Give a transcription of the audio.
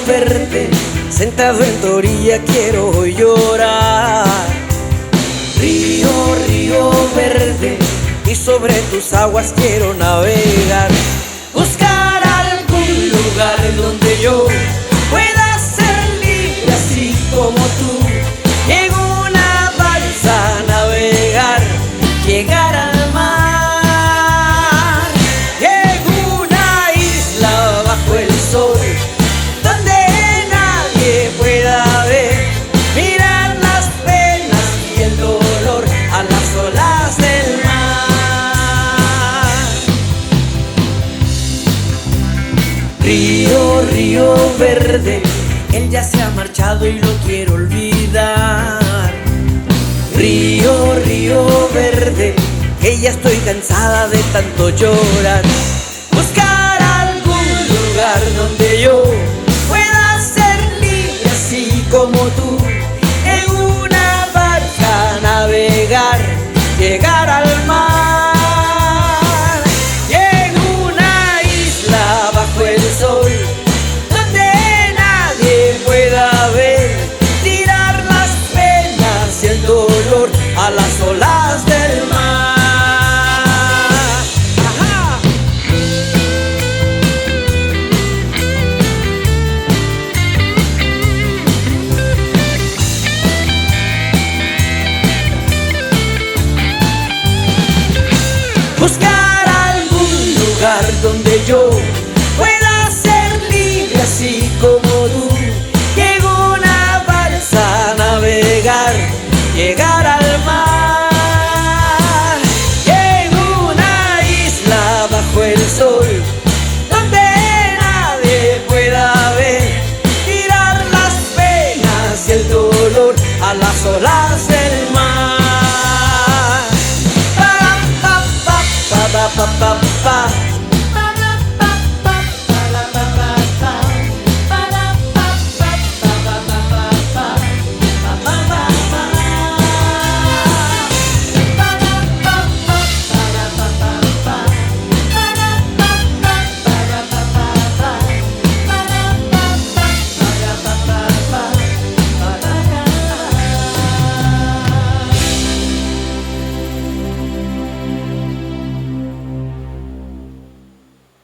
verte, sentado en tu orilla quiero llorar. Río, río verde, y sobre tus aguas quiero navegar. Buscar algún lugar donde yo pueda ser libre así como tú. En una balsa navegar, llegar al mar. En una isla bajo el sol, donde nadie pueda ver, mirar las penas y el dolor a las olas del mar. Río, río verde, él ya se ha marchado y lo quiero olvidar. Río, río verde, que ya estoy cansada de tanto llorar. Buscar algún lugar donde yo pueda ser libre así como tú. En una barca navegar, llegar al mar. Y en una isla bajo el sol, donde nadie pueda ver, tirar las penas y el dolor a las olas del mar. ¡Ajá! Buscar algún lugar donde yo pueda ser libre así como tú. Que en una balsa navegar, llegar al mar. Y en una isla bajo el sol, donde nadie pueda ver, tirar las penas y el dolor a las olas